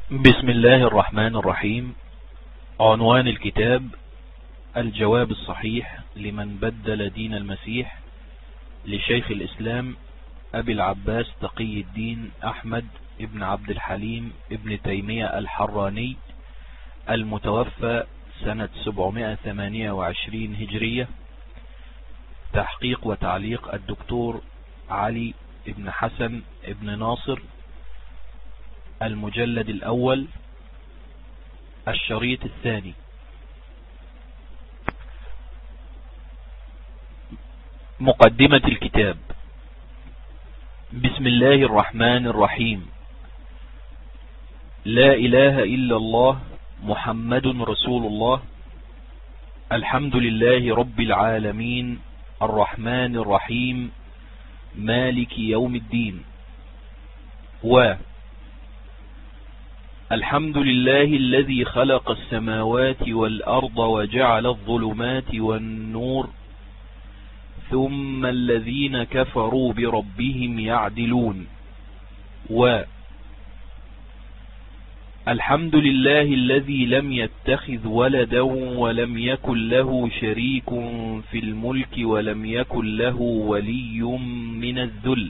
بسم الله الرحمن الرحيم. عنوان الكتاب: الجواب الصحيح لمن بدل دين المسيح، لشيخ الإسلام أبي العباس تقي الدين أحمد ابن عبد الحليم ابن تيمية الحراني، المتوفى سنة 728 هجرية. تحقيق وتعليق الدكتور علي ابن حسن ابن ناصر. المجلد الأول، الشريط الثاني. مقدمة الكتاب. بسم الله الرحمن الرحيم. لا إله إلا الله، محمد رسول الله. الحمد لله رب العالمين، الرحمن الرحيم، مالك يوم الدين. الحمد لله الذي خلق السماوات والأرض وجعل الظلمات والنور، ثم الذين كفروا بربهم يعدلون. الحمد لله الذي لم يتخذ ولدا ولم يكن له شريك في الملك ولم يكن له ولي من الذل.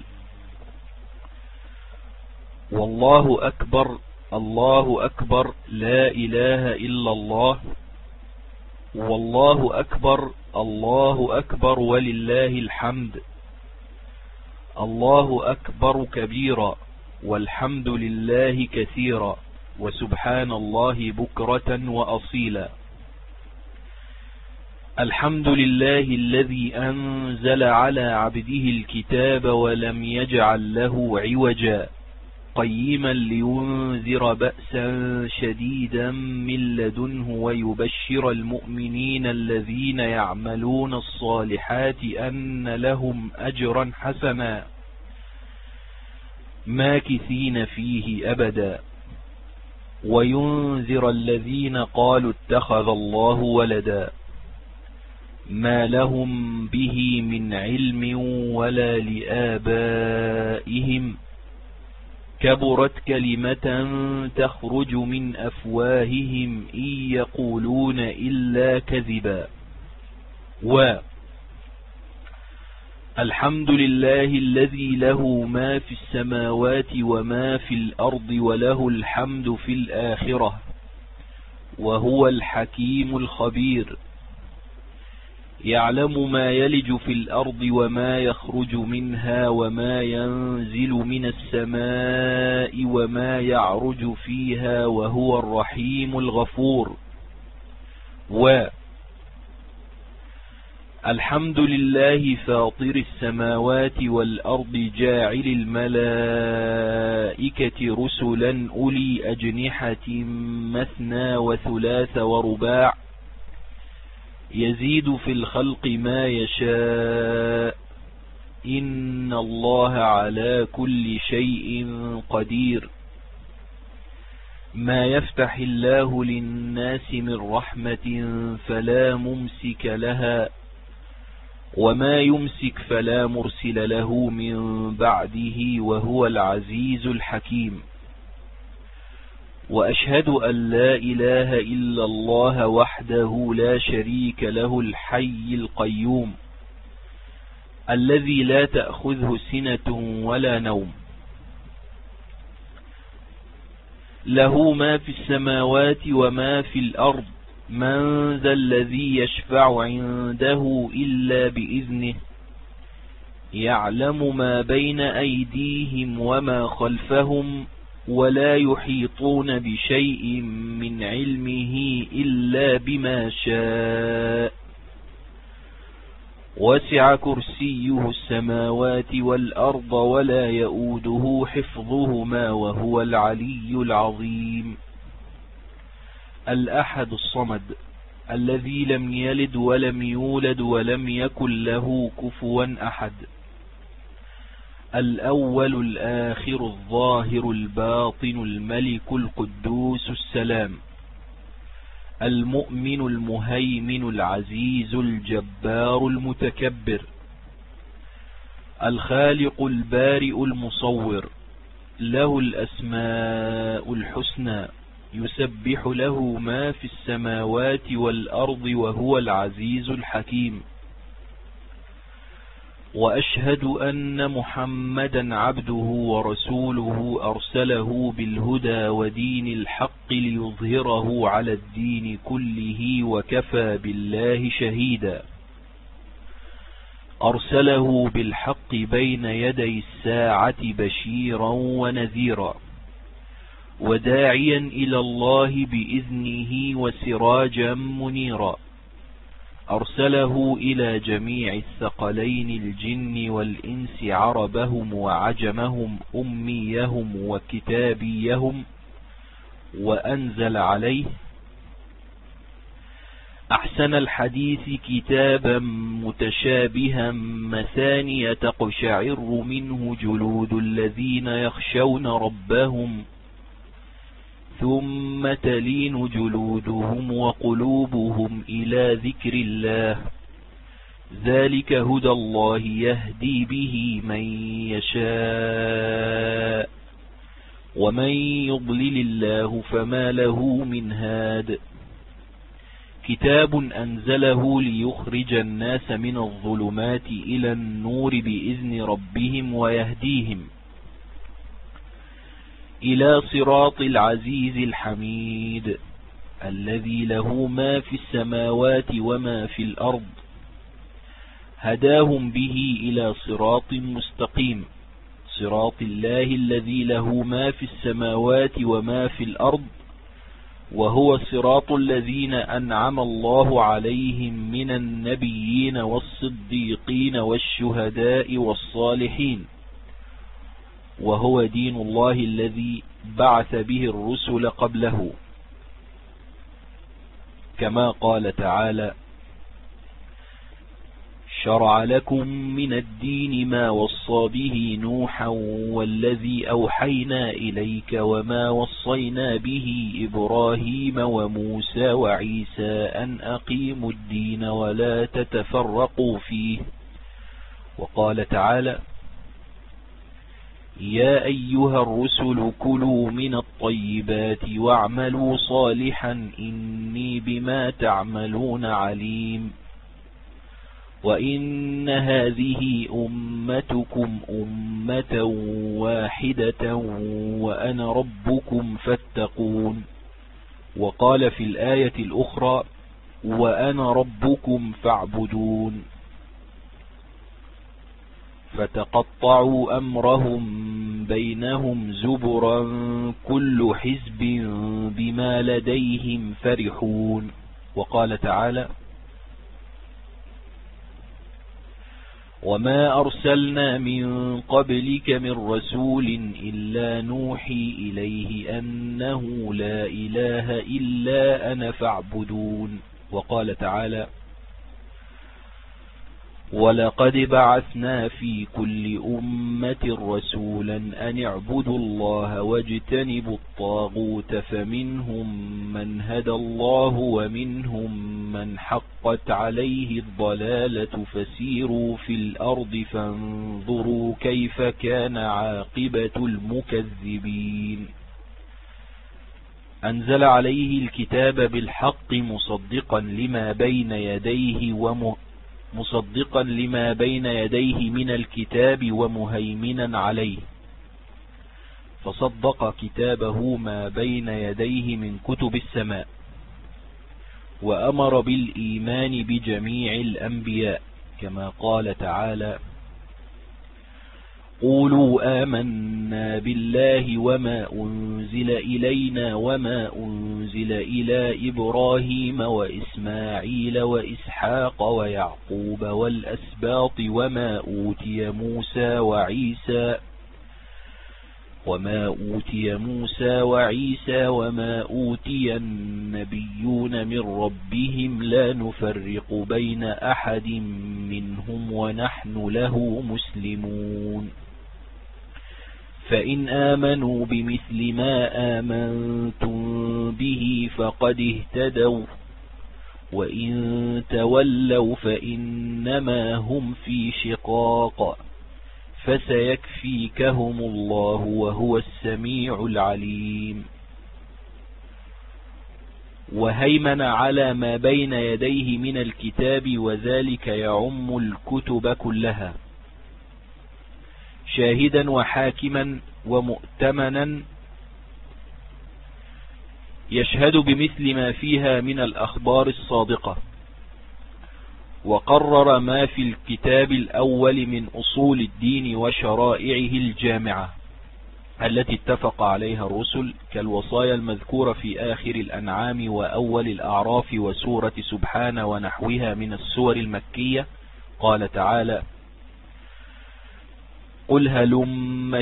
والله أكبر، الله أكبر، لا إله إلا الله. والله أكبر، الله أكبر، ولله الحمد. الله أكبر كبيرا، والحمد لله كثيرا، وسبحان الله بكرة وأصيلا. الحمد لله الذي أنزل على عبده الكتاب ولم يجعل له عوجا، قيما لينذر بأسا شديدا من لدنه ويبشر المؤمنين الذين يعملون الصالحات أن لهم أجرا حسنا ماكثين فيه أبدا، وينذر الذين قالوا اتخذ الله ولدا، ما لهم به من علم ولا لآبائهم، كبرت كلمة تخرج من أفواههم إن يقولون إلا كذبا. الحمد لله الذي له ما في السماوات وما في الأرض وله الحمد في الآخرة، وهو الحكيم الخبير. يعلم ما يلج في الأرض وما يخرج منها وما ينزل من السماء وما يعرج فيها، وهو الرحيم الغفور. الحمد لله فاطر السماوات والأرض، جاعل الملائكة رسلا أولي أجنحة مثنى وثلاث ورباع، يزيد في الخلق ما يشاء، إن الله على كل شيء قدير. ما يفتح الله للناس من رحمة فلا ممسك لها، وما يمسك فلا مرسل له من بعده، وهو العزيز الحكيم. وأشهد أن لا إله إلا الله وحده لا شريك له، الحي القيوم الذي لا تأخذه سنة ولا نوم، له ما في السماوات وما في الأرض. من ذا الذي يشفع عنده إلا بإذنه، يعلم ما بين أيديهم وما خلفهم، ولا يحيطون بشيء من علمه إلا بما شاء. وسع كرسيه السماوات والأرض ولا يؤوده حفظهما، وهو العلي العظيم. الأحد الصمد، الذي لم يلد ولم يولد ولم يكن له كفوا أحد. الأول الآخر الظاهر الباطن، الملك القدوس السلام، المؤمن المهيمن العزيز الجبار المتكبر، الخالق البارئ المصور، له الأسماء الأسماء الحسنى يسبح له ما في السماوات والأرض وهو العزيز الحكيم. وأشهد أن محمدا عبده ورسوله أرسله بالهدى ودين الحق ليظهره على الدين كله وكفى بالله شهيدا. أرسله بالحق بين يدي الساعة بشيرا ونذيرا وداعيا إلى الله بإذنه وسراجا منيرا. أرسله إلى جميع الثقلين الجن والإنس عربهم وعجمهم أميهم وكتابيهم. وأنزل عليه أحسن الحديث كتابا متشابها مثانية تقشعر منه جلود الذين يخشون ربهم ثم تلين جلودهم وقلوبهم إلى ذكر الله. ذلك هدى الله يهدي به من يشاء ومن يضلل الله فما له من هاد. كتاب أنزله ليخرج الناس من الظلمات إلى النور بإذن ربهم ويهديهم إلى صراط العزيز الحميد الذي له ما في السماوات وما في الأرض. هداهم به إلى صراط مستقيم صراط الله الذي له ما في السماوات وما في الأرض وهو صراط الذين أنعم الله عليهم من النبيين والصديقين والشهداء والصالحين. وهو دين الله الذي بعث به الرسل قبله، كما قال تعالى: شرع لكم من الدين ما وصى به نوحا والذي أوحينا إليك وما وصينا به إبراهيم وموسى وعيسى أن أقيموا الدين ولا تتفرقوا فيه. وقال تعالى: يا أيها الرسل كلوا من الطيبات واعملوا صالحا إني بما تعملون عليم. وإن هذه أمتكم أمة واحدة وأنا ربكم فاتقون. وقال في الآية الأخرى: وأنا ربكم فاعبدون. فتقطعوا أمرهم بينهم زبرا كل حزب بما لديهم فرحون. وقال تعالى: وما أرسلنا من قبلك من رسول إلا نوحي إليه أنه لا إله إلا أنا فاعبدون. وقال تعالى: ولقد بعثنا في كل أمة رسولا أن اعبدوا الله واجتنبوا الطاغوت فمنهم من هدى الله ومنهم من حقت عليه الضلالة فسيروا في الأرض فانظروا كيف كان عاقبة المكذبين. أنزل عليه الكتاب بالحق مصدقا لما بين يديه من الكتاب ومهيمنا عليه، فصدق كتابه ما بين يديه من كتب السماء، وأمر بالإيمان بجميع الأنبياء، كما قال تعالى: قولوا آمنا بالله وما أنزل إلينا وما أنزل إلى إبراهيم وإسماعيل وإسحاق ويعقوب والأسباط وما أوتي موسى وعيسى وما أوتي النبيون من ربهم لا نفرق بين أحد منهم ونحن له مسلمون. فإن آمنوا بمثل ما آمنتم به فقد اهتدوا وإن تولوا فإنما هم في فسيكفيكهم الله وهو السميع العليم. وهيمن على ما بين يديه من الكتاب، وذلك يعم الكتب كلها، شاهدا وحاكما ومؤتمنا، يشهد بمثل ما فيها من الأخبار الصادقة. وقرر ما في الكتاب الأول من أصول الدين وشرائعه الجامعة التي اتفق عليها الرسل، كالوصايا المذكورة في آخر الأنعام وأول الأعراف وسورة سبحان ونحوها من السور المكية. قال تعالى: قل هلم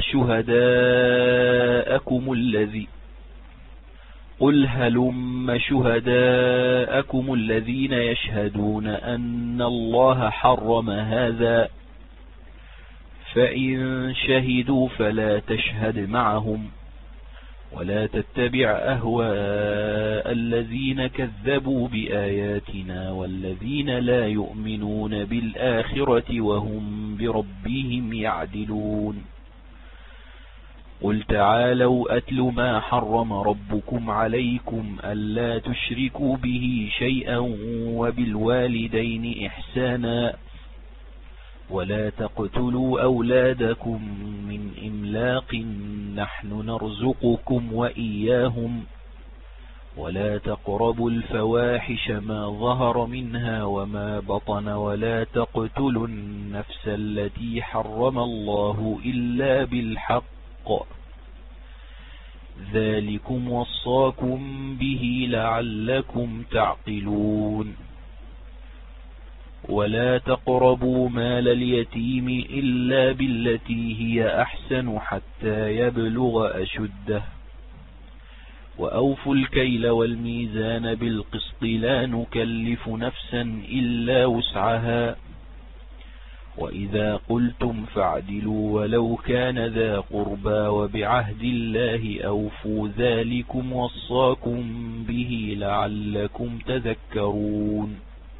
شهداءكم الذين يشهدون أن الله حرم هذا، فإن شهدوا فلا تشهد معهم، ولا تتبع أهواء الذين كذبوا بآياتنا والذين لا يؤمنون بالآخرة وهم بربهم يعدلون. قل تعالوا أتل ما حرم ربكم عليكم ألا تشركوا به شيئا وبالوالدين إحسانا، ولا تقتلوا أولادكم من إملاق، نحن نرزقكم وإياهم، ولا تقربوا الفواحش ما ظهر منها وما بطن، ولا تقتلوا النفس التي حرم الله إلا بالحق، ذلكم وصاكم به لعلكم تعقلون. ولا تقربوا مال اليتيم إلا بالتي هي أحسن حتى يبلغ أشده، وأوفوا الكيل والميزان بالقسط، لا نكلف نفسا إلا وسعها، وإذا قلتم فاعدلوا ولو كان ذا قربى، وبعهد الله أوفوا، ذلكم وصاكم به لعلكم تذكرون.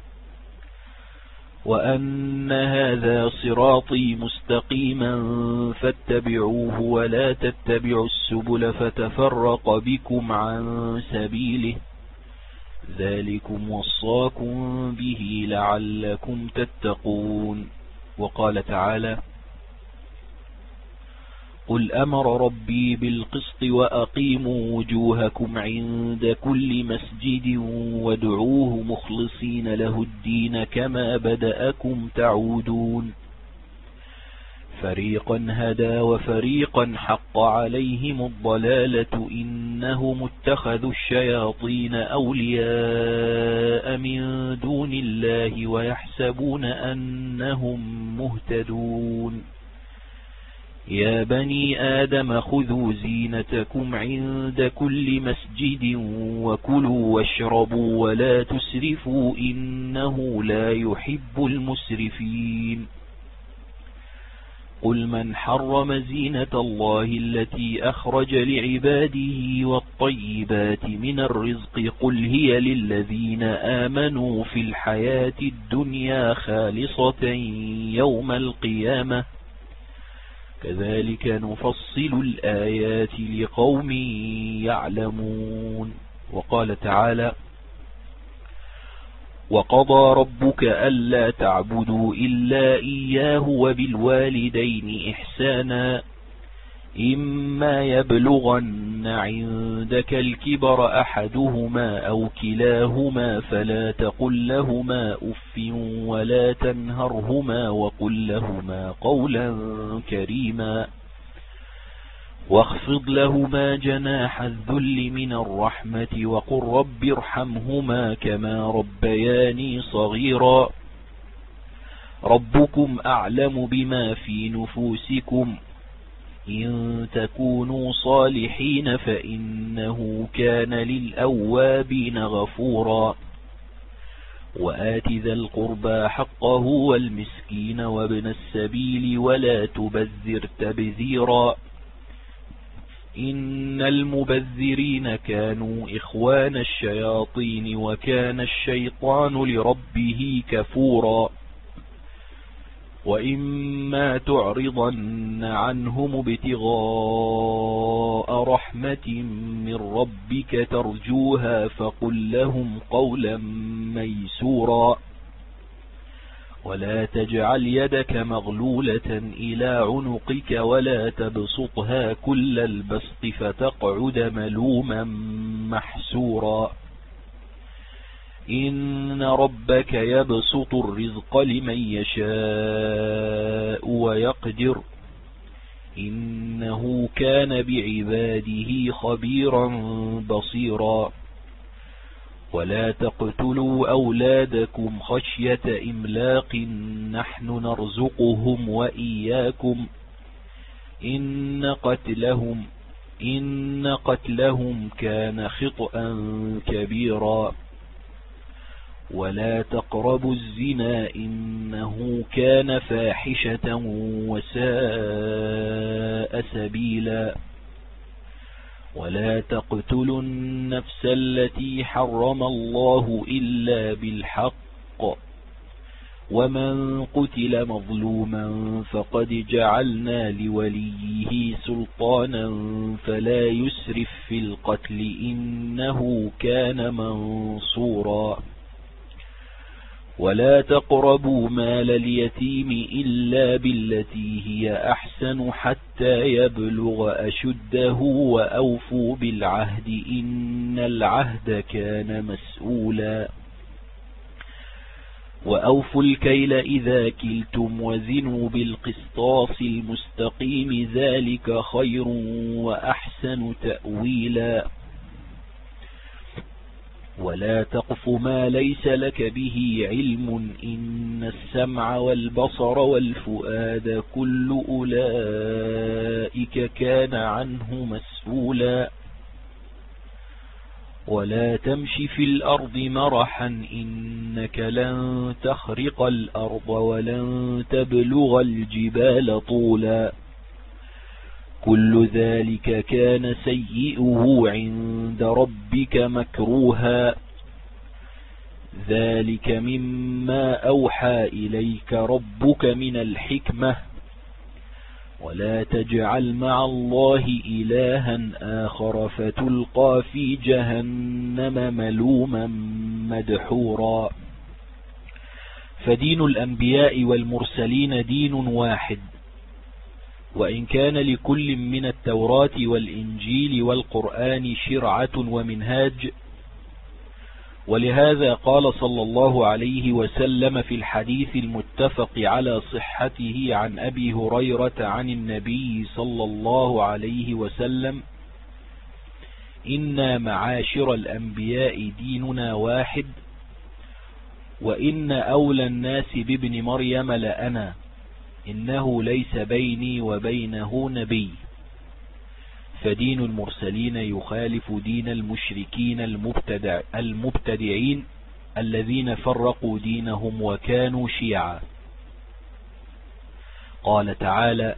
وأن هذا صراطي مستقيما فاتبعوه، ولا تتبعوا السبل فتفرق بكم عن سبيله، ذلكم وصاكم به لعلكم تتقون. وقال تعالى: قل أمر ربي بالقسط وأقيموا وجوهكم عند كل مسجد وادعوه مخلصين له الدين كما بدأكم تعودون. فريقا هدى وفريقا حق عليهم الضلالة، إنهم اتخذوا الشياطين أولياء من دون الله ويحسبون أنهم مهتدون. يا بني آدم خذوا زينتكم عند كل مسجد وكلوا واشربوا ولا تسرفوا إنه لا يحب المسرفين. قل من حرم زينة الله التي أخرج لعباده والطيبات من الرزق، قل هي للذين آمنوا في الحياة الدنيا خالصة يوم القيامة، كذلك نفصل الآيات لقوم يعلمون. وقال تعالى: وقضى ربك ألا تعبدوا إلا إياه وبالوالدين إحسانا، إما يبلغن عندك الكبر أحدهما أو كلاهما فلا تقل لهما أف ولا تنهرهما وقل لهما قولا كريما، واخفض لهما جناح الذل من الرحمة وقل رب ارحمهما كما ربياني صغيرا، ربكم أعلم بما في نفوسكم، إن تكونوا صالحين فإنه كان للأوابين غفورا. وآت ذا القربى حقه والمسكين وابن السبيل ولا تبذر تبذيرا، إن المبذرين كانوا إخوان الشياطين وكان الشيطان لربه كفورا. وإما تعرضن عنهم ابتغاء رحمة من ربك ترجوها فقل لهم قولا ميسورا ولا تجعل يدك مغلولة إلى عنقك ولا تبسطها كل البسط فتقعد ملوما محسورا إن ربك يبسط الرزق لمن يشاء ويقدر إنه كان بعباده خبيرا بصيرا ولا تقتلوا أولادكم خشية إملاق نحن نرزقهم وإياكم إن قتلهم كان خطأ كبيرا ولا تقربوا الزنا إنه كان فاحشة وساء سبيلا ولا تقتلوا النفس التي حرم الله إلا بالحق ومن قتل مظلوما فقد جعلنا لوليه سلطانا فلا يسرف في القتل إنه كان منصورا ولا تقربوا مال اليتيم إلا بالتي هي أحسن حتى يبلغ أشده وأوفوا بالعهد إن العهد كان مسؤولا وأوفوا الكيل إذا كلتم وزنوا بالقسطاس المستقيم ذلك خير وأحسن تأويلا ولا تقف ما ليس لك به علم إن السمع والبصر والفؤاد كل أولئك كان عنه مسؤولا ولا تمش في الأرض مرحا إنك لن تخرق الأرض ولن تبلغ الجبال طولا كل ذلك كان سيئه عند ربك مكروها ذلك مما أوحى إليك ربك من الحكمة ولا تجعل مع الله إلها آخر فتلقى في جهنم ملوما مدحورا فدين الأنبياء والمرسلين دين واحد وإن كان لكل من التوراة والإنجيل والقرآن شرعة ومنهاج ولهذا قال صلى الله عليه وسلم في الحديث المتفق على صحته عن أبي هريرة عن النبي صلى الله عليه وسلم إنا معاشر الأنبياء ديننا واحد وإن أولى الناس بابن مريم لأنا إنه ليس بيني وبينه نبي فدين المرسلين يخالف دين المشركين المبتدعين الذين فرقوا دينهم وكانوا شيعا قال تعالى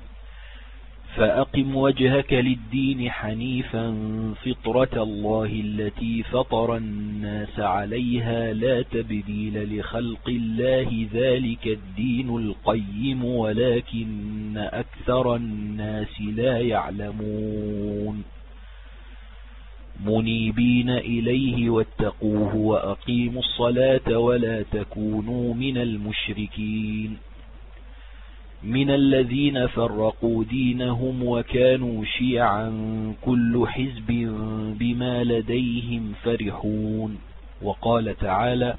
فأقم وجهك للدين حنيفا فطرة الله التي فطر الناس عليها لا تبديل لخلق الله ذلك الدين القيم ولكن أكثر الناس لا يعلمون منيبين إليه واتقوه وأقيموا الصلاة ولا تكونوا من المشركين من الذين فرقوا دينهم وكانوا شيعا كل حزب بما لديهم فرحون وقال تعالى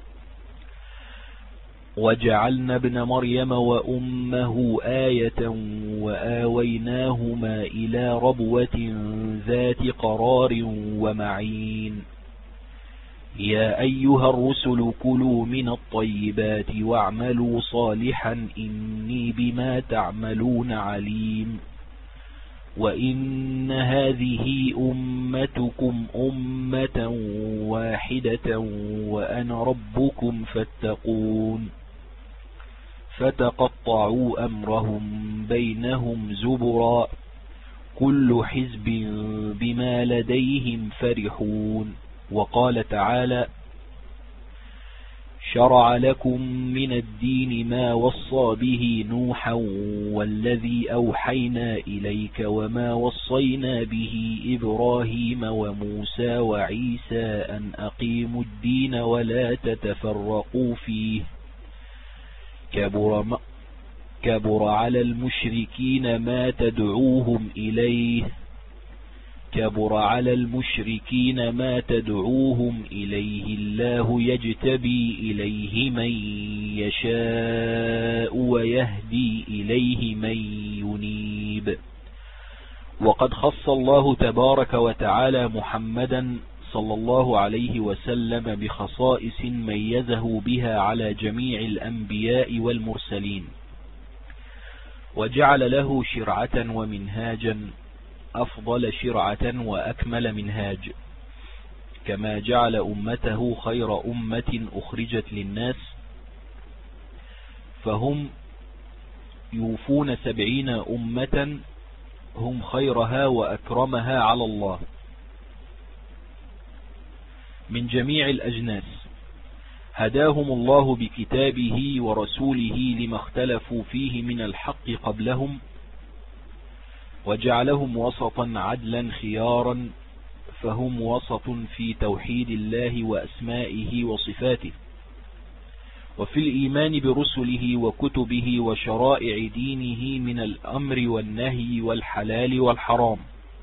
وجعلنا ابن مريم وأمه آية وآويناهما إلى ربوة ذات قرار ومعين يا أيها الرسل كلوا من الطيبات واعملوا صالحا إني بما تعملون عليم وإن هذه أمتكم أمة واحدة وأنا ربكم فاتقون فتقطعوا أمرهم بينهم زبرا كل حزب بما لديهم فرحون وقال تعالى شرع لكم من الدين ما وصى به نوحا والذي أوحينا إليك وما وصينا به إبراهيم وموسى وعيسى أن أقيموا الدين ولا تتفرقوا فيه كبر على المشركين ما تدعوهم إليه الله يجتبي إليه من يشاء ويهدي إليه من ينيب. وقد خص الله تبارك وتعالى محمدا صلى الله عليه وسلم بخصائص ميزه بها على جميع الأنبياء والمرسلين، وجعل له شرعة ومنهاجا أفضل شرعة وأكمل منهاج، كما جعل أمته خير أمة أخرجت للناس، فهم يوفون 70 أمة هم خيرها وأكرمها على الله من جميع الأجناس، هداهم الله بكتابه ورسوله لما اختلفوا فيه من الحق قبلهم، وجعلهم وسطا عدلا خيارا، فهم وسط في توحيد الله وأسمائه وصفاته، وفي الإيمان برسله وكتبه وشرائع دينه من الأمر والنهي والحلال والحرام،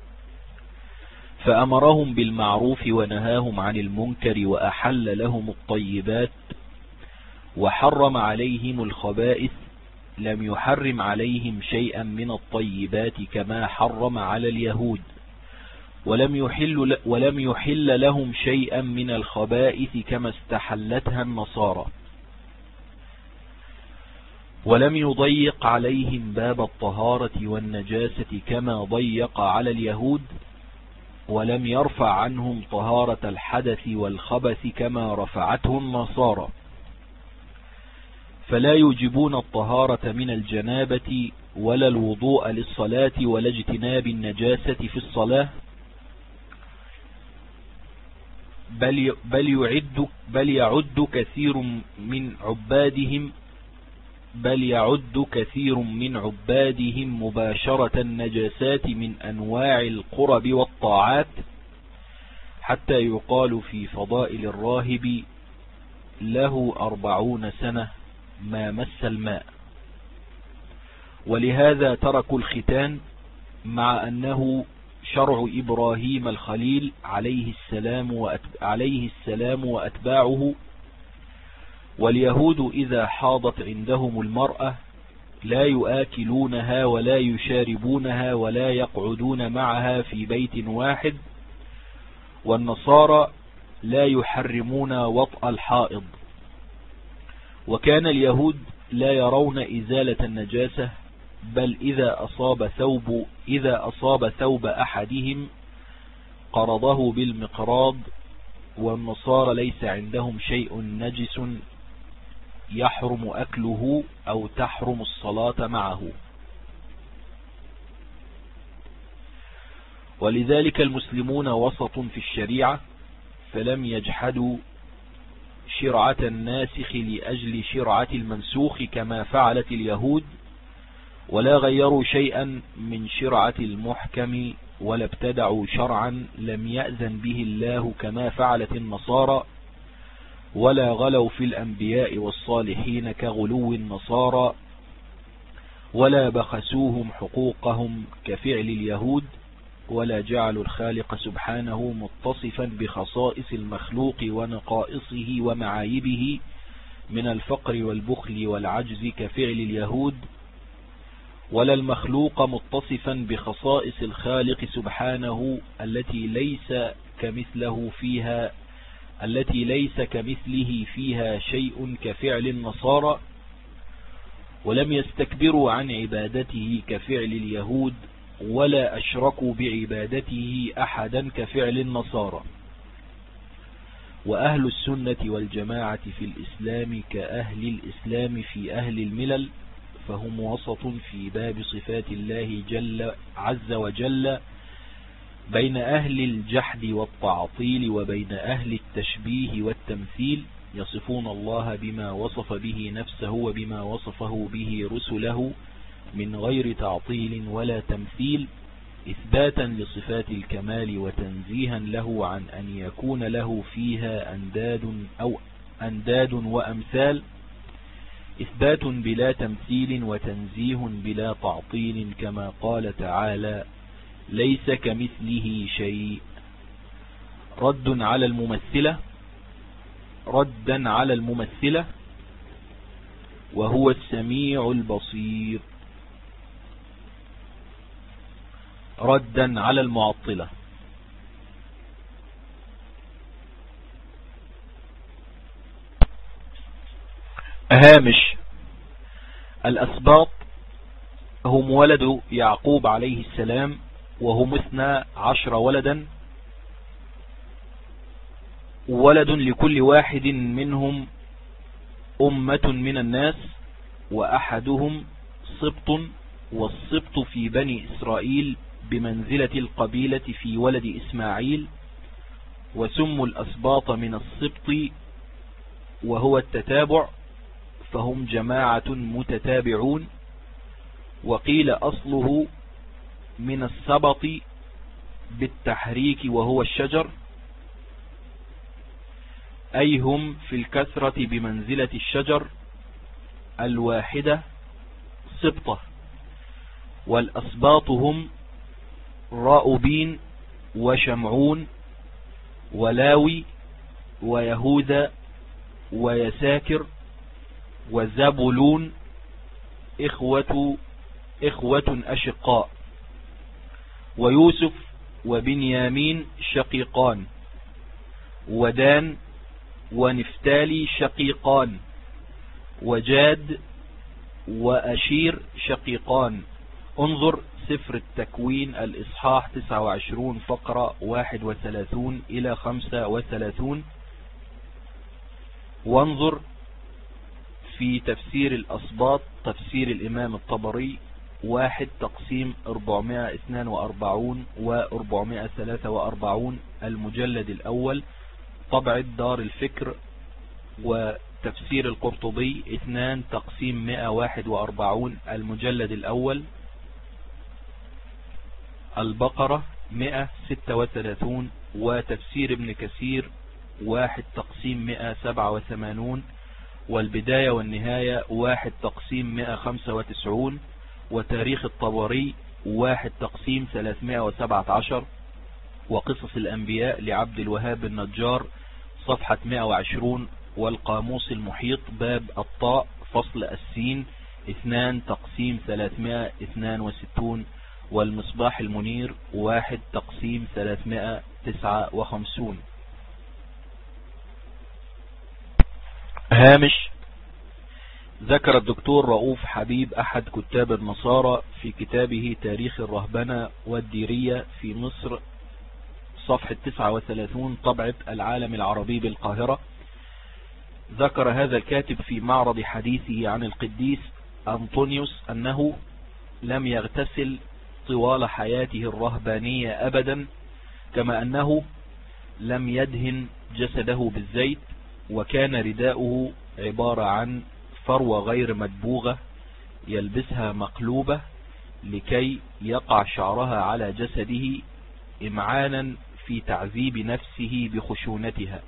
فأمرهم بالمعروف ونهاهم عن المنكر وأحل لهم الطيبات وحرم عليهم الخبائث، لم يحرم عليهم شيئا من الطيبات كما حرم على اليهود، ولم يحل لهم شيئا من الخبائث كما استحلتها النصارى، ولم يضيق عليهم باب الطهارة والنجاسة كما ضيق على اليهود، ولم يرفع عنهم طهارة الحدث والخبث كما رفعته النصارى، فلا يوجبون الطهارة من الجنابة ولا الوضوء للصلاة ولا اجتناب النجاسة في الصلاة، بل يعد كثير من عبادهم مباشرة النجاسات من أنواع القرب والطاعات، حتى يقال في فضائل الراهب له 40 سنة ما مس الماء. ولهذا تركوا الختان مع أنه شرع إبراهيم الخليل عليه السلام وأتباعه. واليهود إذا حاضت عندهم المرأة لا يؤكلونها ولا يشاربونها ولا يقعدون معها في بيت واحد، والنصارى لا يحرمون وطأ الحائض. وكان اليهود لا يرون إزالة النجاسة، بل إذا أصاب ثوب أحدهم قرضه بالمقراض، والنصارى ليس عندهم شيء نجس يحرم أكله أو تحرم الصلاة معه. ولذلك المسلمون وسط في الشريعة، فلم يجحدوا شرعة الناسخ لأجل شرعة المنسوخ كما فعلت اليهود، ولا غيروا شيئا من شرعة المحكم، ولا ابتدعوا شرعا لم يأذن به الله كما فعلت النصارى، ولا غلوا في الأنبياء والصالحين كغلو النصارى، ولا بخسوهم حقوقهم كفعل اليهود، ولا جعلوا الخالق سبحانه متصفا بخصائص المخلوق ونقائصه ومعايبه من الفقر والبخل والعجز كفعل اليهود، ولا المخلوق متصفا بخصائص الخالق سبحانه التي ليس كمثله فيها شيء كفعل النصارى، ولم يستكبروا عن عبادته كفعل اليهود، ولا أشركوا بعبادته أحدا كفعل النصارى. وأهل السنة والجماعة في الإسلام كأهل الإسلام في أهل الملل، فهم وسط في باب صفات الله عز وجل بين أهل الجحد والتعطيل وبين أهل التشبيه والتمثيل، يصفون الله بما وصف به نفسه وبما وصفه به رسله من غير تعطيل ولا تمثيل، إثباتا لصفات الكمال وتنزيها له عن أن يكون له فيها أنداد وأمثال، إثبات بلا تمثيل وتنزيه بلا تعطيل، كما قال تعالى: ليس كمثله شيء. ردا على الممثلة وهو السميع البصير. ردا على المعطلة. هامش: الأسباط هم ولد يعقوب عليه السلام، وهم 12 ولدا، ولد لكل واحد منهم أمة من الناس، وأحدهم سبط، والسبط في بني إسرائيل بمنزلة القبيلة في ولد إسماعيل، وسموا الأسباط من السبط وهو التتابع، فهم جماعة متتابعون. وقيل أصله من السبط بالتحريك وهو الشجر، أي هم في الكثرة بمنزلة الشجر الواحدة سبطة. والأسباط هم راؤوبين وشمعون ولاوي ويهوذا ويساكر وزبولون، إخوة أشقاء، ويوسف وبنيامين شقيقان، ودان ونفتالي شقيقان، وجاد وأشير شقيقان. انظر سفر التكوين الإصحاح 29 فقرة 31 إلى 35، وانظر في تفسير الأسباط تفسير الإمام الطبري 1 تقسيم 442 و 443 المجلد الأول طبعة دار الفكر، وتفسير القرطبي 2 تقسيم 141 المجلد الأول، البقرة 136، وتفسير ابن كثير 1 تقسيم 187، والبداية والنهاية 1 تقسيم 195، وتاريخ الطبري 1 تقسيم 317، وقصص الأنبياء لعبد الوهاب النجار صفحة 120، والقاموس المحيط باب الطاء فصل السين 2 تقسيم 362، والمصباح المنير 1 تقسيم 359. هامش: ذكر الدكتور رؤوف حبيب أحد كتاب النصارى في كتابه تاريخ الرهبنة والديرية في مصر صفحة 39 طبعة العالم العربي بالقاهرة، ذكر هذا الكاتب في معرض حديثه عن القديس أنطونيوس أنه لم يغتسل طوال حياته الرهبانية أبدا، كما أنه لم يدهن جسده بالزيت، وكان رداؤه عبارة عن فروة غير مدبوغة يلبسها مقلوبة لكي يقع شعرها على جسده إمعانا في تعذيب نفسه بخشونتها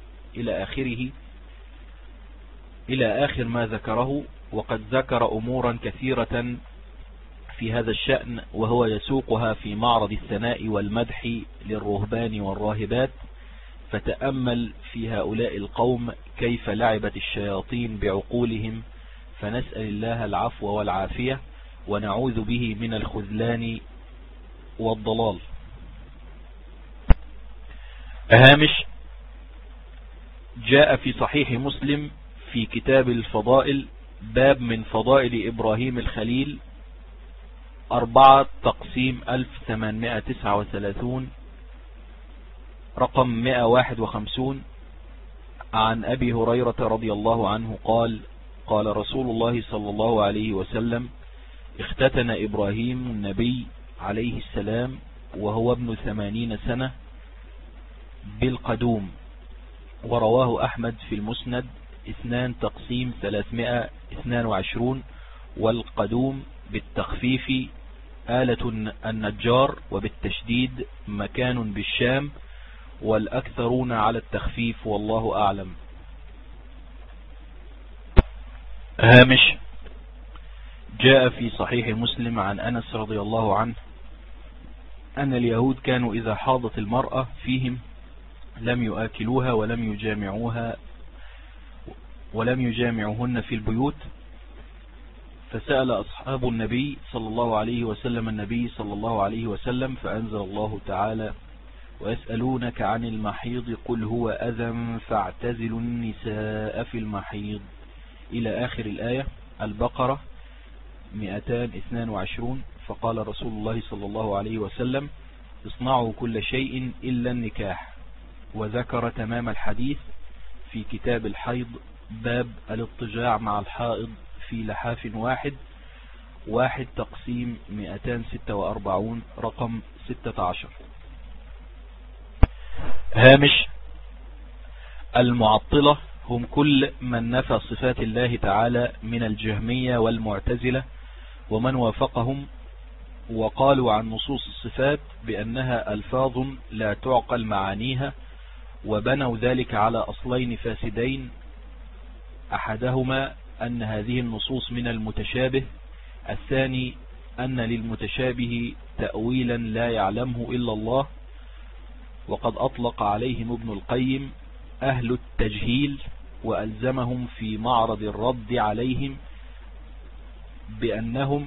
إلى آخر ما ذكره. وقد ذكر أمورا كثيرة في هذا الشأن، وهو يسوقها في معرض الثناء والمدح للرهبان والراهبات، فتأمل في هؤلاء القوم كيف لعبت الشياطين بعقولهم، فنسأل الله العفو والعافية ونعوذ به من الخذلان والضلال. هامش: جاء في صحيح مسلم في كتاب الفضائل باب من فضائل إبراهيم الخليل 4 تقسيم 1839 رقم 151 عن أبي هريرة رضي الله عنه قال: قال رسول الله صلى الله عليه وسلم: اختتن إبراهيم النبي عليه السلام وهو ابن 80 سنة بالقدوم. ورواه أحمد في المسند 2 تقسيم 322. والقدوم بالتخفيف آلة النجار، وبالتشديد مكان بالشام، والأكثرون على التخفيف والله أعلم. هامش: جاء في صحيح مسلم عن أنس رضي الله عنه أن اليهود كانوا إذا حاضت المرأة فيهم لم يؤكلوها ولم يجامعوهن في البيوت، فسأل أصحاب النبي صلى الله عليه وسلم النبي صلى الله عليه وسلم فأنزل الله تعالى: ويسألونك عن المحيض قل هو أذى فاعتزلوا النساء في المحيض، إلى آخر الآية. البقرة 222. فقال رسول الله صلى الله عليه وسلم: اصنعوا كل شيء إلا النكاح. وذكر تمام الحديث في كتاب الحيض، باب الاضطجاع مع الحائض في لحاف واحد تقسيم 246 رقم 16. هامش: المعطلة هم كل من نفى صفات الله تعالى من الجهمية والمعتزلة ومن وافقهم، وقالوا عن نصوص الصفات بأنها ألفاظ لا تعقل معانيها، وبنوا ذلك على أصلين فاسدين: أحدهما أن هذه النصوص من المتشابه، الثاني أن للمتشابه تأويلا لا يعلمه إلا الله. وقد أطلق عليهم ابن القيم أهل التجهيل، وألزمهم في معرض الرد عليهم بأنهم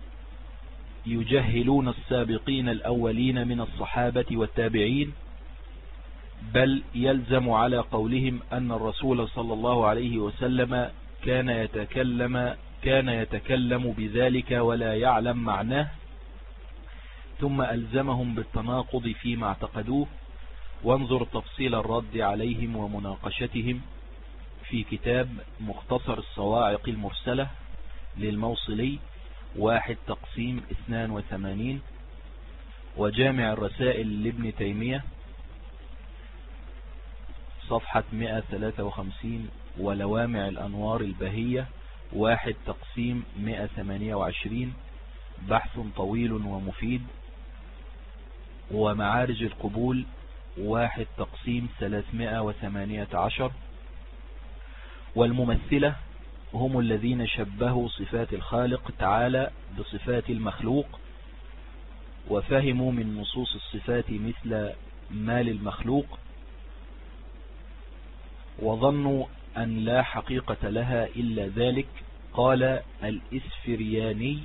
يجهلون السابقين الأولين من الصحابة والتابعين، بل يلزم على قولهم أن الرسول صلى الله عليه وسلم كان يتكلم بذلك ولا يعلم معناه، ثم ألزمهم بالتناقض فيما اعتقدوه. وانظر تفصيل الرد عليهم ومناقشتهم في كتاب مختصر الصواعق المرسلة للموصلي 1 تقسيم 82، وجامع الرسائل لابن تيمية صفحة 153، ولوامع الأنوار البهية 1 تقسيم 128، بحث طويل ومفيد. ومعارج القبول 1 تقسيم 318. والممثلة هم الذين شبهوا صفات الخالق تعالى بصفات المخلوق، وفهموا من نصوص الصفات مثل ما للمخلوق، وظنوا أن لا حقيقة لها إلا ذلك. قال الإسفرياني: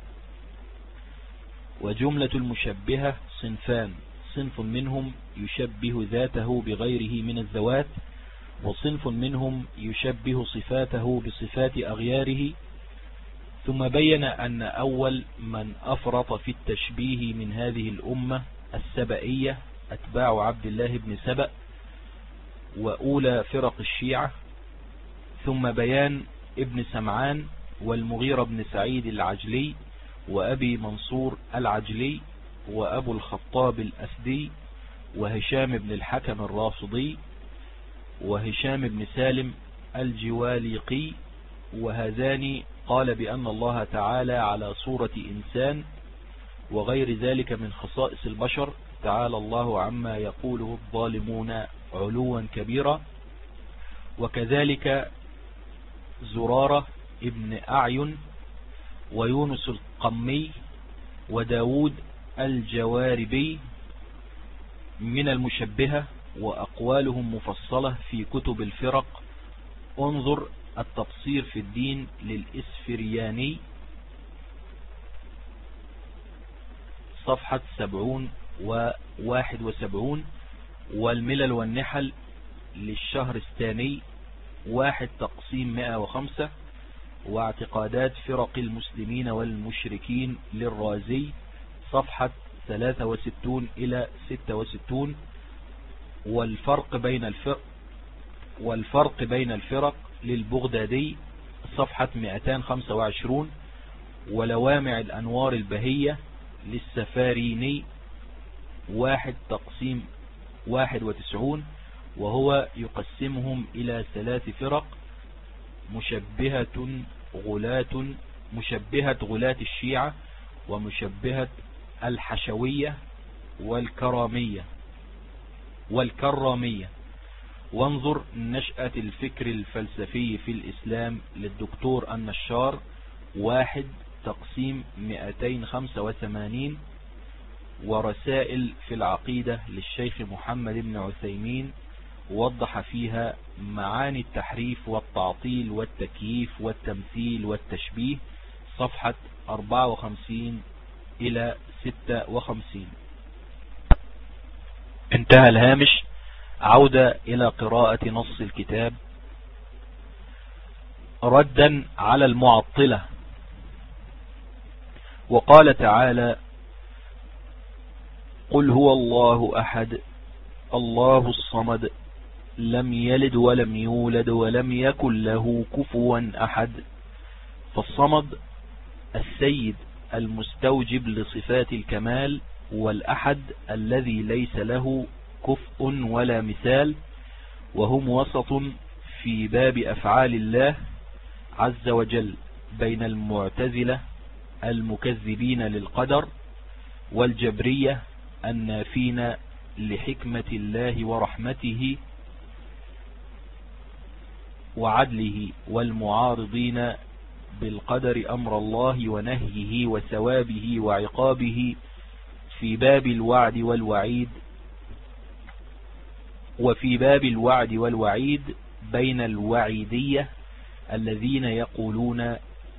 وجملة المشبهة صنفان: صنف منهم يشبه ذاته بغيره من الذوات، وصنف منهم يشبه صفاته بصفات أغياره. ثم بين أن أول من أفرط في التشبيه من هذه الأمة السبئية أتباع عبد الله بن سبأ وأولى فرق الشيعة، ثم بيان ابن سمعان والمغيرة بن سعيد العجلي وأبي منصور العجلي وأبو الخطاب الأسدي وهشام بن الحكم الرافضي وهشام بن سالم الجواليقي، وهذان قال بأن الله تعالى على صورة إنسان وغير ذلك من خصائص البشر، تعالى الله عما يقوله الظالمون علوا كبيرا. وكذلك زرارة ابن أعين ويونس القمي وداود الجواربي من المشبهة، وأقوالهم مفصلة في كتب الفرق. انظر التبصير في الدين للإسفرياني صفحة 70 و71، والملل والنحل للشهرستاني 1 تقسيم 105، واعتقادات فرق المسلمين والمشركين للرازي صفحة 63 إلى 66، والفرق بين الفرق للبغدادي صفحة 225، ولوامع الأنوار البهية للسفاريني 1 تقسيم 91، وهو يقسمهم إلى 3 فرق: مشبهة غلاة الشيعة، ومشبهة الحشوية والكرامية. وانظر نشأة الفكر الفلسفي في الإسلام للدكتور النشار 1/285. ورسائل في العقيدة للشيخ محمد بن عثيمين وضح فيها معاني التحريف والتعطيل والتكييف والتمثيل والتشبيه، صفحة 54 إلى 56. انتهى الهامش. عودة إلى قراءة نص الكتاب. ردا على المعطلة. وقال تعالى: قل هو الله أحد الله الصمد لم يلد ولم يولد ولم يكن له كفوا أحد. فالصمد السيد المستوجب لصفات الكمال، والأحد الذي ليس له كفء ولا مثال. وهم وسط في باب أفعال الله عز وجل بين المعتزلة المكذبين للقدر والجبرية النافين لحكمة الله ورحمته وعدله، والمعارضين بالقدر أمر الله ونهيه وثوابه وعقابه في باب الوعد والوعيد. وفي باب الوعد والوعيد بين الوعيدية الذين يقولون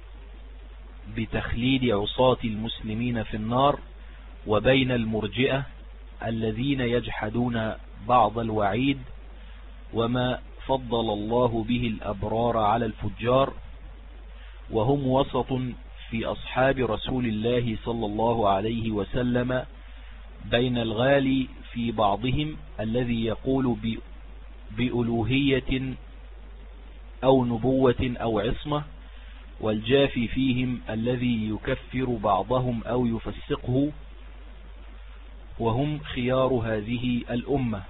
بتخليد عصاة المسلمين في النار، وبين المرجئة الذين يجحدون بعض الوعيد وما فضل الله به الأبرار على الفجار. وهم وسط في أصحاب رسول الله صلى الله عليه وسلم بين الغالي في بعضهم الذي يقول بألوهية أو نبوة أو عصمة، والجافي فيهم الذي يكفر بعضهم أو يفسقه. وهم خيار هذه الأمة.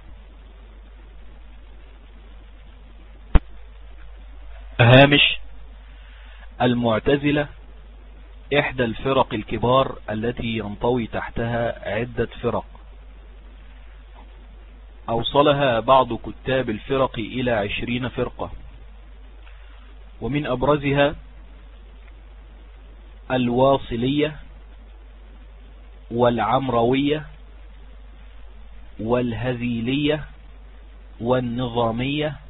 هامش. المعتزلة إحدى الفرق الكبار التي ينطوي تحتها عدة فرق، أوصلها بعض كتاب الفرق إلى 20 فرقة، ومن أبرزها الواصلية والعمروية والهذيلية والنظامية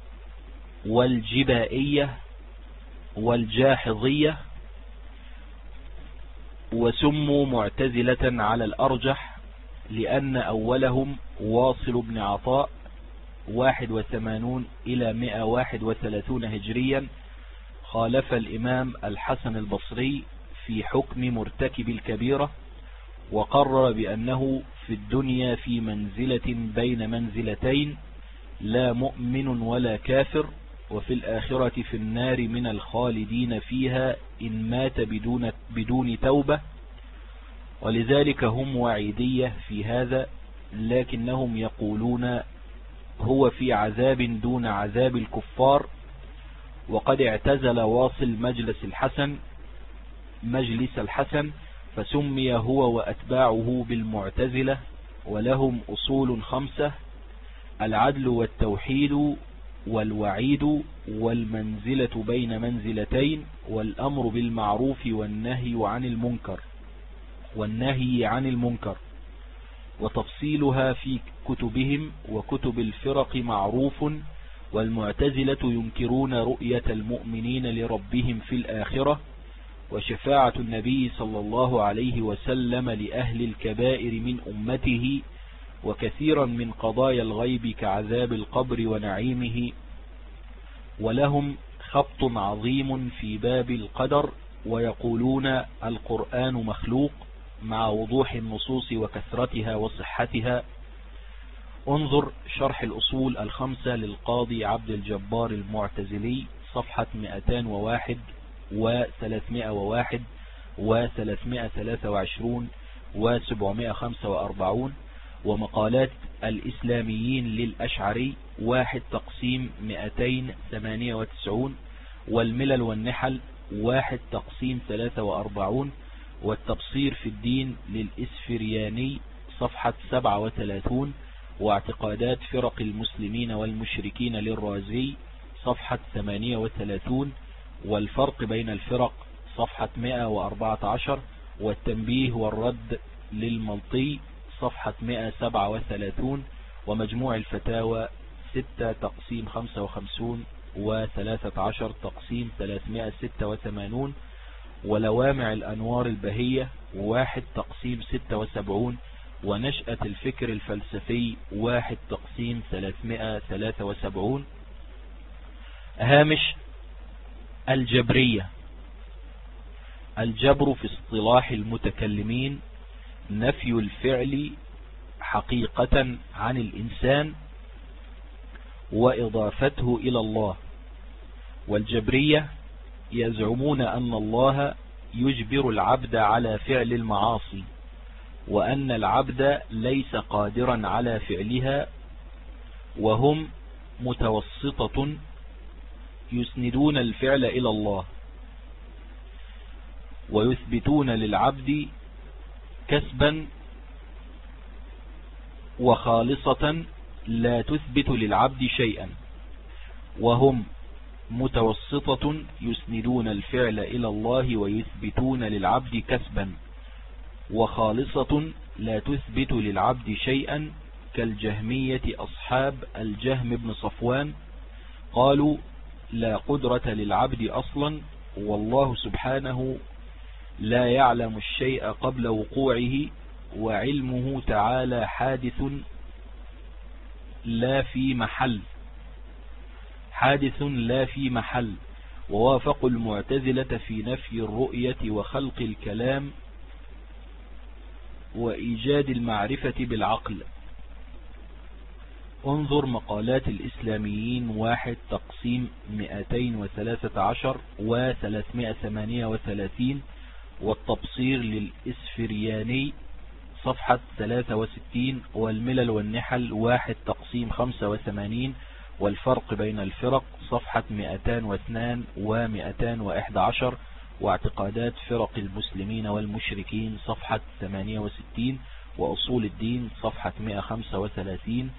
والجبائية والجاحظية. وسموا معتزلة على الأرجح لأن أولهم واصل بن عطاء 81 إلى 131 هجريا خالف الإمام الحسن البصري في حكم مرتكب الكبيرة، وقرر بأنه في الدنيا في منزلة بين منزلتين، لا مؤمن ولا كافر، وفي الآخرة في النار من الخالدين فيها إن مات بدون توبة. ولذلك هم وعيدية في هذا، لكنهم يقولون هو في عذاب دون عذاب الكفار. وقد اعتزل واصل مجلس الحسن فسمي هو وأتباعه بالمعتزلة. ولهم أصول 5: العدل والتوحيد والوعيد والمنزلة بين منزلتين والأمر بالمعروف والنهي عن المنكر. وتفصيلها في كتبهم وكتب الفرق معروف. والمعتزلة ينكرون رؤية المؤمنين لربهم في الآخرة، وشفاعة النبي صلى الله عليه وسلم لأهل الكبائر من أمته، وكثيرا من قضايا الغيب كعذاب القبر ونعيمه. ولهم خبط عظيم في باب القدر، ويقولون القرآن مخلوق مع وضوح النصوص وكثرتها وصحتها. انظر شرح الأصول 5 للقاضي عبد الجبار المعتزلي، صفحة 201 و301 و323 و745. ومقالات الإسلاميين للأشعري 1/298. والملل والنحل 1 تقسيم 43، والتبصير في الدين للإسفرياني صفحة 37، واعتقادات فرق المسلمين والمشركين للرازي صفحة 38، والفرق بين الفرق صفحة 114، والتنبيه والرد للملطي صفحة 137، ومجموع الفتاوى 6 تقسيم 55 و13 تقسيم 386، ولوامع الأنوار البهية 1 تقسيم 76، ونشأة الفكر الفلسفي 1 تقسيم 373. هامش الجبرية. الجبر في اصطلاح المتكلمين نفي الفعل حقيقة عن الإنسان وإضافته إلى الله، والجبرية يزعمون أن الله يجبر العبد على فعل المعاصي، وأن العبد ليس قادرا على فعلها، وهم متوسطة يسندون الفعل إلى الله، ويثبتون للعبد كسبا وخالصة لا تثبت للعبد شيئا، وهم متوسطة يسندون الفعل إلى الله ويثبتون للعبد كسبا وخالصة لا تثبت للعبد شيئا، كالجهمية أصحاب الجهم بن صفوان، قالوا لا قدرة للعبد أصلا، والله سبحانه لا يعلم الشيء قبل وقوعه، وعلمه تعالى حادث لا في محل، ووافقوا المعتزلة في نفي الرؤية وخلق الكلام وإيجاد المعرفة بالعقل. انظر مقالات الإسلاميين 1 تقسيم 213 و338، والتبصير للإسفرياني صفحة 63، والملل والنحل 1 تقسيم 85، والفرق بين الفرق صفحة 202 و211، واعتقادات فرق المسلمين والمشركين صفحة 68، وأصول الدين صفحة 135،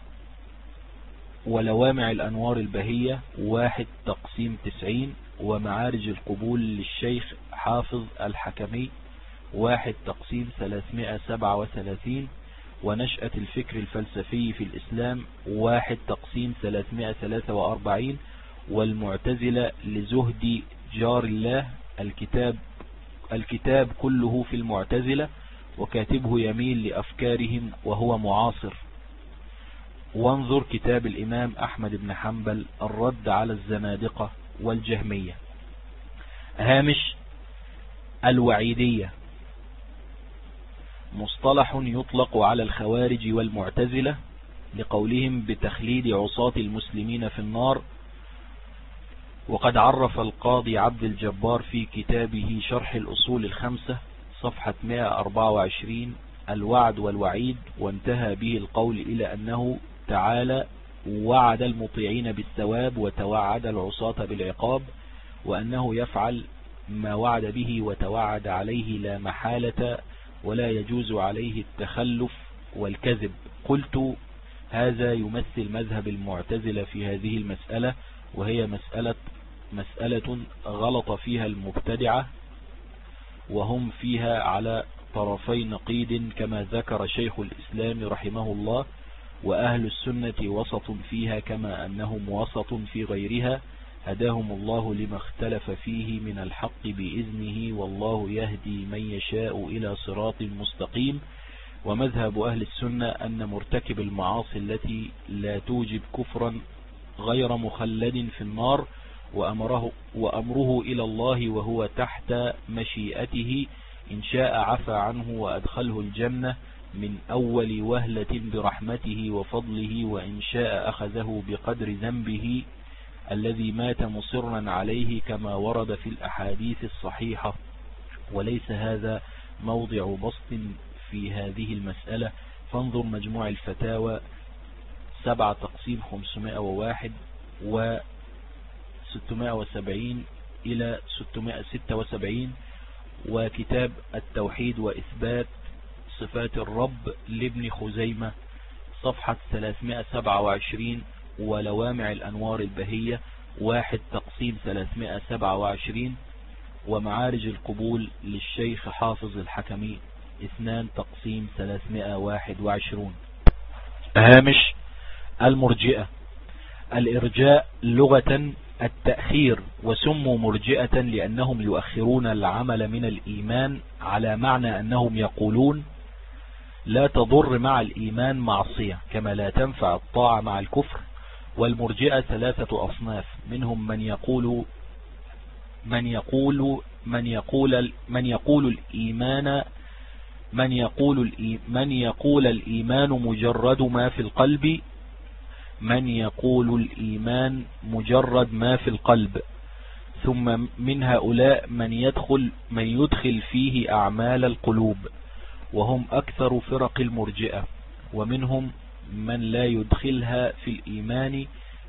ولوامع الأنوار البهية 1 تقسيم 90، ومعارج القبول للشيخ حافظ الحكمي 1 تقسيم 337، ونشأة الفكر الفلسفي في الإسلام 1 تقسيم 343، والمعتزلة لزهد جار الله الكتاب كله في المعتزلة، وكاتبه يميل لأفكارهم وهو معاصر. وانظر كتاب الإمام أحمد بن حنبل الرد على الزنادقة والجهمية. هامش الوعيدية. مصطلح يطلق على الخوارج والمعتزلة لقولهم بتخليد عصاة المسلمين في النار، وقد عرف القاضي عبد الجبار في كتابه شرح الأصول الخمسة صفحة 124 الوعد والوعيد، وانتهى به القول إلى أنه تعالى وعد المطيعين بالثواب وتوعد العصاة بالعقاب، وأنه يفعل ما وعد به وتوعد عليه لا محالة، ولا يجوز عليه التخلف والكذب. قلت هذا يمثل مذهب المعتزلة في هذه المسألة، وهي مسألة غلط فيها المبتدعة، وهم فيها على طرفي نقيض كما ذكر شيخ الإسلام رحمه الله، وأهل السنة وسط فيها كما أنهم وسط في غيرها، هداهم الله لما اختلف فيه من الحق بإذنه، والله يهدي من يشاء إلى صراط مستقيم. ومذهب أهل السنة أن مرتكب المعاصي التي لا توجب كفرا غير مخلد في النار، وأمره إلى الله وهو تحت مشيئته، إن شاء عفى عنه وأدخله الجنة من أول وهلة برحمته وفضله، وإن شاء أخذه بقدر ذنبه الذي مات مصرا عليه كما ورد في الأحاديث الصحيحة. وليس هذا موضع بسط في هذه المسألة، فانظر مجموع الفتاوى 7 تقسيم 501 و 670 إلى 676، وكتاب التوحيد وإثبات صفات الرب لابن خزيمة صفحة 327، ولوامع الأنوار البهية 1 تقسيم 327، ومعارج القبول للشيخ حافظ الحكمي 2 تقسيم 321. هامش المرجئة. الإرجاء لغة التأخير، وسموا مرجئة لأنهم يؤخرون العمل من الإيمان، على معنى أنهم يقولون لا تضر مع الإيمان معصية كما لا تنفع الطاعة مع الكفر. والمرجئة 3 أصناف، منهم من يقول الإيمان مجرد ما في القلب، من يقول الإيمان مجرد ما في القلب. ثم من هؤلاء من يدخل فيه أعمال القلوب، وهم أكثر فرق المرجئة. ومنهم من لا يدخلها في الإيمان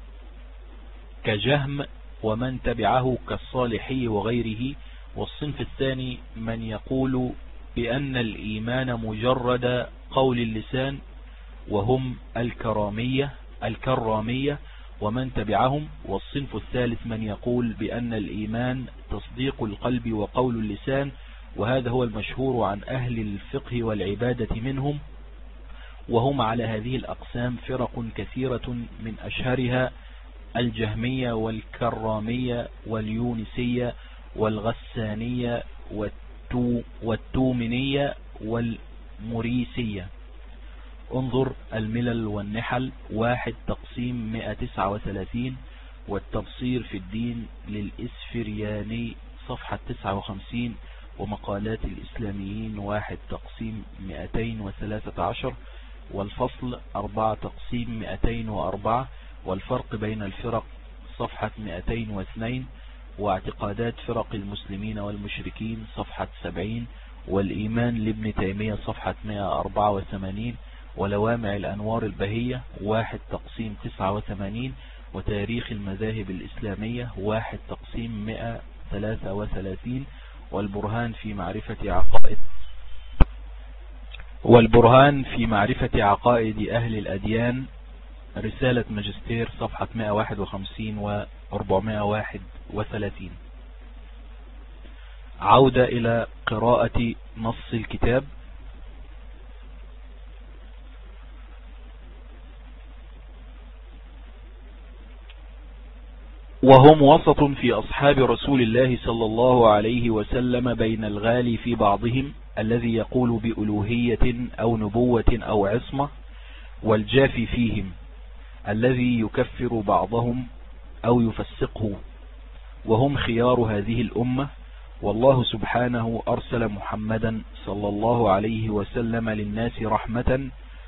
كجهم ومن تبعه كالصالحي وغيره. والصنف الثاني من يقول بأن الإيمان مجرد قول اللسان، وهم الكرامية ومن تبعهم. والصنف الثالث من يقول بأن الإيمان تصديق القلب وقول اللسان، وهذا هو المشهور عن أهل الفقه والعبادة منهم. وهم على هذه الأقسام فرق كثيرة، من أشهرها الجهمية والكرامية واليونسية والغسانية والتومنية والمريسية. انظر الملل والنحل 1 تقسيم 139، والتبصير في الدين للإسفرياني صفحة 59، ومقالات الإسلاميين 1 تقسيم 213، والفصل 4 تقسيم 204، والفرق بين الفرق صفحة 202، واعتقادات فرق المسلمين والمشركين صفحة 70، والإيمان لابن تيمية صفحة 184، ولوامع الأنوار البهية 1 تقسيم 89، وتاريخ المذاهب الإسلامية 1 تقسيم 133، والبرهان في معرفة عقائد أهل الأديان رسالة ماجستير صفحة 151 و 431. عودة إلى قراءة نص الكتاب. وهم وسط في أصحاب رسول الله صلى الله عليه وسلم، بين الغالي في بعضهم الذي يقول بألوهية أو نبوة أو عصمة، والجافي فيهم الذي يكفر بعضهم أو يفسقه. وهم خيار هذه الأمة. والله سبحانه أرسل محمدا صلى الله عليه وسلم للناس رحمة،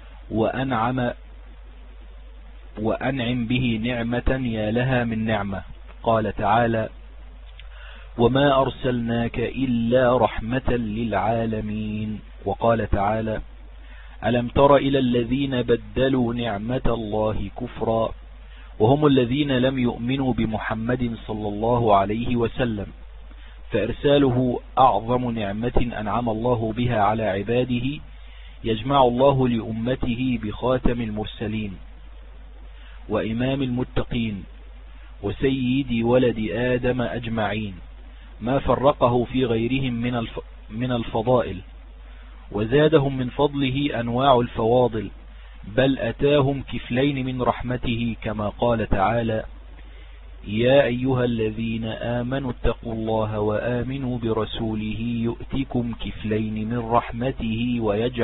وأنعم به نعمة يا لها من نعمة. قال تعالى: وما أرسلناك إلا رحمة للعالمين. وقال تعالى: ألم تر إلى الذين بدلوا نعمة الله كفرا. وهم الذين لم يؤمنوا بمحمد صلى الله عليه وسلم، فإرساله أعظم نعمة أنعم الله بها على عباده، يجمع الله لأمته بخاتم المرسلين وإمام المتقين وسيد ولد آدم أجمعين، ما فرقه في غيرهم من الفضائل، وزادهم من فضله أنواع الفواضل، بل أتاهم كفلين من رحمته، كما قال تعالى: يا أيها الذين آمنوا اتقوا الله وآمنوا برسوله يؤتكم كفلين من رحمته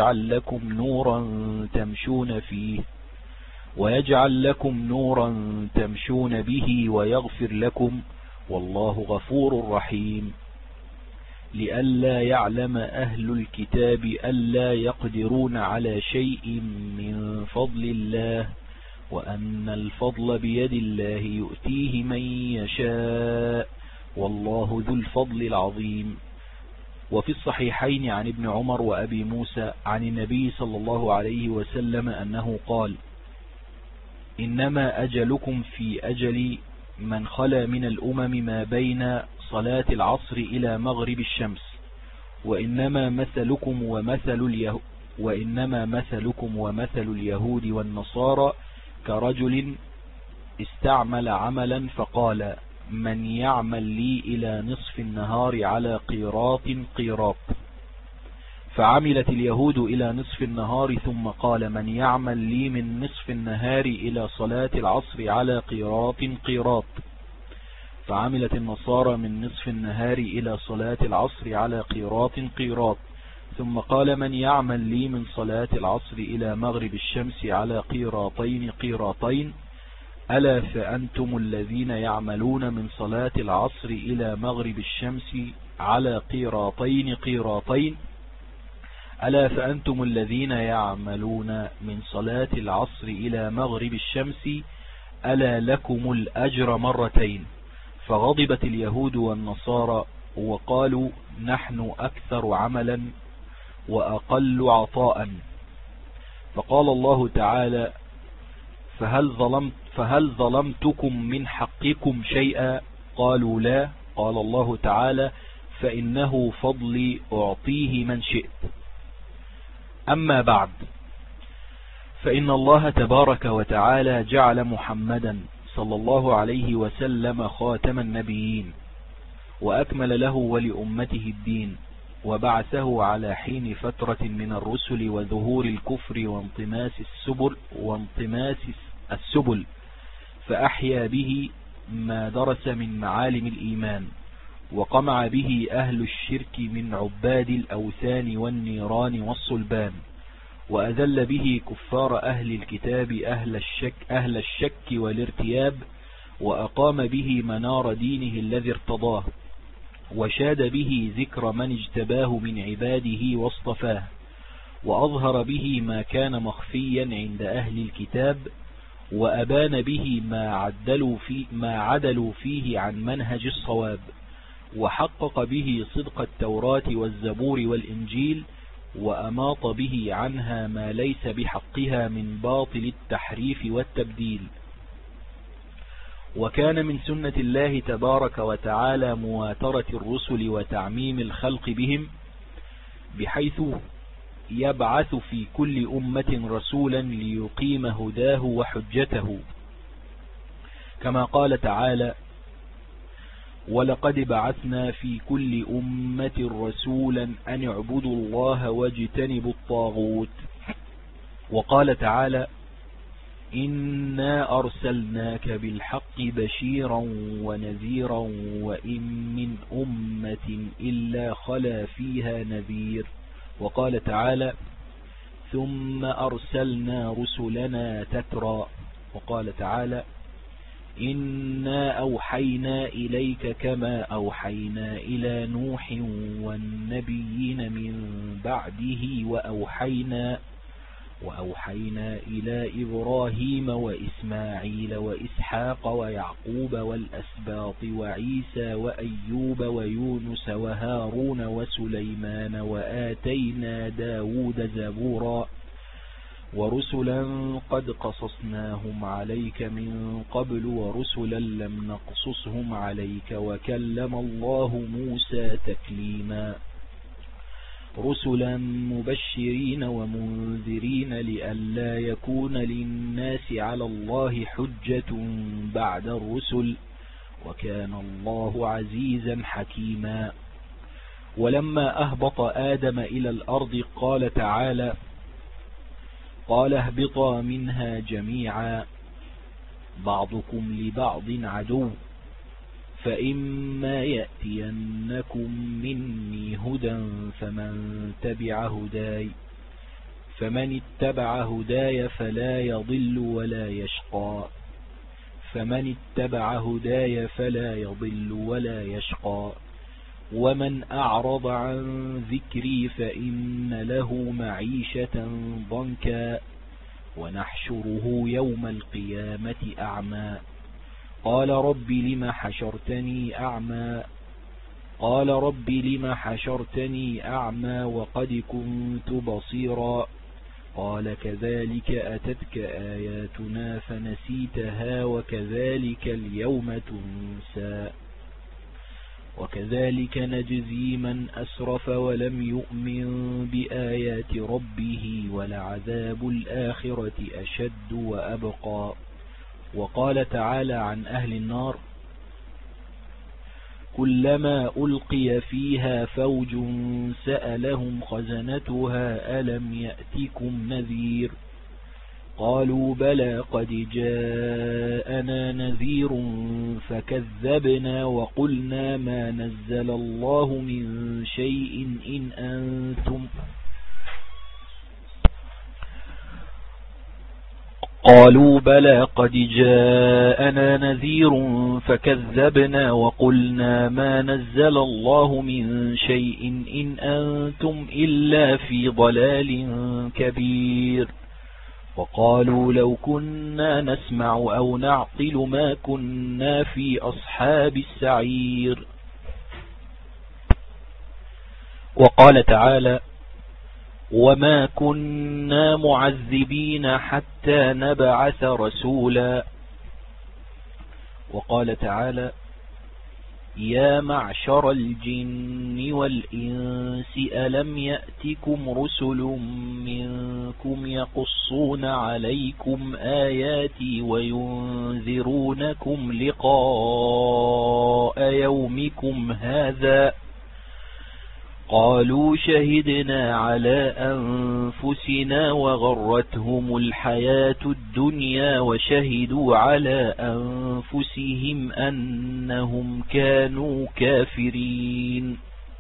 ويجعل لكم نورا تمشون به ويغفر لكم، والله غفور رحيم. لئلا يعلم أهل الكتاب ألا يقدرون على شيء من فضل الله، وأن الفضل بيد الله يؤتيه من يشاء، والله ذو الفضل العظيم. وفي الصحيحين عن ابن عمر وأبي موسى عن النبي صلى الله عليه وسلم أنه قال: إنما أجلكم في أجلي من خلا من الأمم ما بين صلاة العصر إلى مغرب الشمس، وإنما مثلكم ومثل اليهود والنصارى كرجل استعمل عملا فقال من يعمل لي إلى نصف النهار على قيراط، فعملت اليهود إلى نصف النهار ثم قال من يعمل لي من نصف النهار إلى صلاة العصر على قيراط، فعملت النصارى من نصف النهار إلى صلاة العصر على قيراط، ثم قال من يعمل لي من صلاة العصر إلى مغرب الشمس على قيراطين، ألا فأنتم الذين يعملون من صلاة العصر إلى مغرب الشمس على قيراطين ألا فأنتم الذين يعملون من صلاة العصر إلى مغرب الشمس ألا لكم الأجر مرتين. فغضبت اليهود والنصارى وقالوا نحن أكثر عملا وأقل عطاء. فقال الله تعالى فهل ظلمتكم من حقكم شيئا؟ قالوا لا. قال الله تعالى فإنه فضلي أعطيه من شئت. أما بعد، فإن الله تبارك وتعالى جعل محمدا صلى الله عليه وسلم خاتم النبيين، وأكمل له ولأمته الدين، وبعثه على حين فترة من الرسل وظهور الكفر وانطماس السبل، فأحيا به ما درس من معالم الإيمان، وقمع به أهل الشرك من عباد الأوثان والنيران والصلبان، وأذل به كفار أهل الكتاب أهل الشك والارتياب، وأقام به منار دينه الذي ارتضاه، وشاد به ذكر من اجتباه من عباده واصطفاه، وأظهر به ما كان مخفيا عند أهل الكتاب، وأبان به ما عدلوا فيه عن منهج الصواب، وحقق به صدق التوراة والزبور والإنجيل، وأماط به عنها ما ليس بحقها من باطل التحريف والتبديل. وكان من سنة الله تبارك وتعالى مواترة الرسل وتعميم الخلق بهم، بحيث يبعث في كل أمة رسولا ليقيم هداه وحجته، كما قال تعالى ولقد بعثنا في كل أمة رسولا أن اعبدوا الله واجتنبوا الطاغوت. وقال تعالى إنا أرسلناك بالحق بشيرا ونذيرا وإن من أمة إلا خلا فيها نذير. وقال تعالى ثم أرسلنا رسلنا تترى. وقال تعالى إنا أوحينا إليك كما أوحينا إلى نوح والنبيين من بعده وأوحينا إلى إبراهيم وإسماعيل وإسحاق ويعقوب والأسباط وعيسى وأيوب ويونس وهارون وسليمان وآتينا داود زبورا ورسلا قد قصصناهم عليك من قبل ورسلا لم نقصصهم عليك وكلم الله موسى تكليما رسلا مبشرين ومنذرين لئلا يكون للناس على الله حجة بعد الرسل وكان الله عزيزا حكيما. ولما أهبط آدم إلى الأرض قال تعالى قال اهبطا منها جميعا بعضكم لبعض عدو فإما يأتينكم مني هدى فمن اتبع هداي فلا يضل ولا يشقى ومن أعرض عن ذكري فإن له معيشة ضنكا ونحشره يوم القيامة أعمى قال رب لم حشرتني أعمى وقد كنت بصيرا قال كذلك أتتك آياتنا فنسيتها وكذلك اليوم تنسى وكذلك نجزي من أسرف ولم يؤمن بآيات ربه ولعذاب الآخرة أشد وأبقى. وقال تعالى عن أهل النار كلما ألقي فيها فوج سألهم خزنتها ألم يأتكم نذير قالوا بلى قد جاءنا نذير فكذبنا وقلنا ما نزل الله من شيء إن أنتم قالوا بلى قد جاءنا نذير فكذبنا وقلنا ما نزل الله من شيء إن أنتم إلا في ضلال كبير وقالوا لو كنا نسمع أو نعقل ما كنا في أصحاب السعير. وقال تعالى وما كنا معذبين حتى نبعث رسولا. وقال تعالى يا معشر الجن والإنس ألم يأتكم رسل منكم يقصون عليكم آياتي وينذرونكم لقاء يومكم هذا قالوا شهدنا على أنفسنا وغرتهم الحياة الدنيا وشهدوا على أنفسهم أنهم كانوا كافرين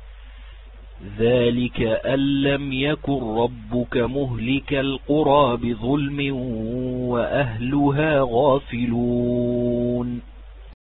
ذلك أن لم يكن ربك مهلك القرى بظلم وأهلها غافلون.